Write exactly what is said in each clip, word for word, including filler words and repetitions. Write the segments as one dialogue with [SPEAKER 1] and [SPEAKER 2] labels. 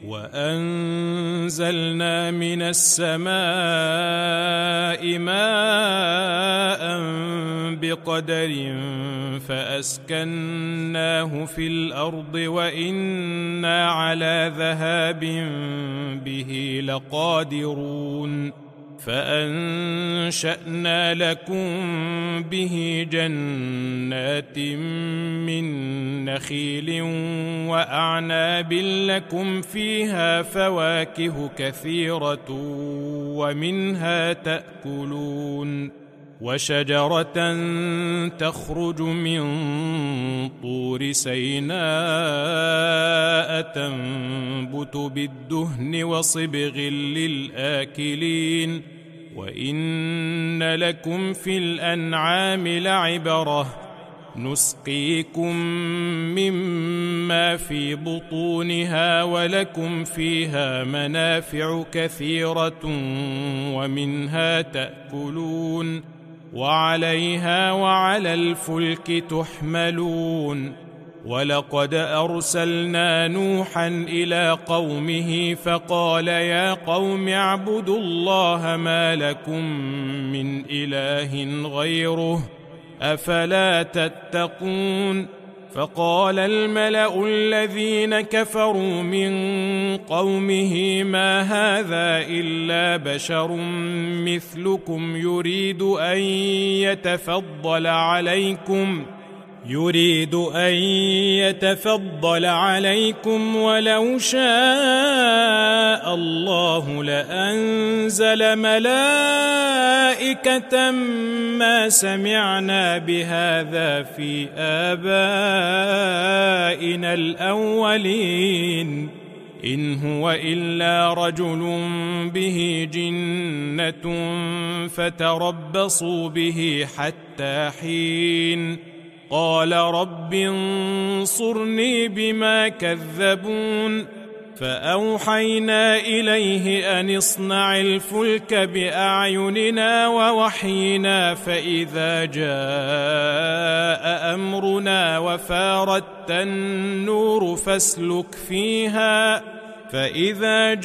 [SPEAKER 1] وأنزلنا من السماء ماء بقدر فأسكناه في الأرض وإنا على ذهاب به لقادرون فأنشأنا لكم به جنات من نخيل وأعناب لكم فيها فواكه كثيرة ومنها تأكلون وشجرة تخرج من طور سيناء تنبت بالدهن وصبغ للآكلين وإن لكم في الأنعام لعبرة نسقيكم مما في بطونها ولكم فيها منافع كثيرة ومنها تأكلون وعليها وعلى الفلك تحملون ولقد أرسلنا نوحا إلى قومه فقال يا قوم اعبدوا الله ما لكم من إله غيره أفلا تتقون فقال الملأ الذين كفروا من قومه ما هذا إلا بشر مثلكم يريد أن يتفضل عليكم يريد أن يتفضل عليكم ولو شاء الله لأنزل ملائكة ما سمعنا بهذا في آبائنا الأولين إن هو إلا رجل به جنة فتربصوا به حتى حين قال رب انصرني بما كذبون فأوحينا إليه أن اصنع الفلك بأعيننا ووحينا فإذا جاء أمرنا وفارت النور فاسلك فيها فإذا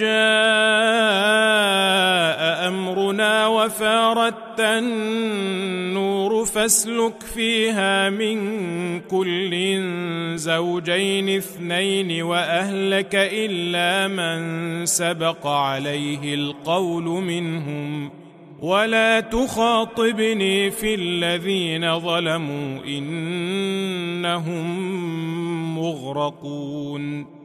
[SPEAKER 1] جاء أمرنا وفارت النور فاسلك فيها من كل زوجين اثنين وأهلك إلا من سبق عليه القول منهم ولا تخاطبني في الذين ظلموا إنهم مغرقون.